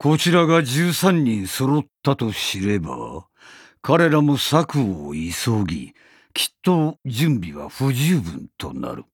こちらが13人揃ったと知れば、彼らも策を急ぎ、きっと準備は不十分となる。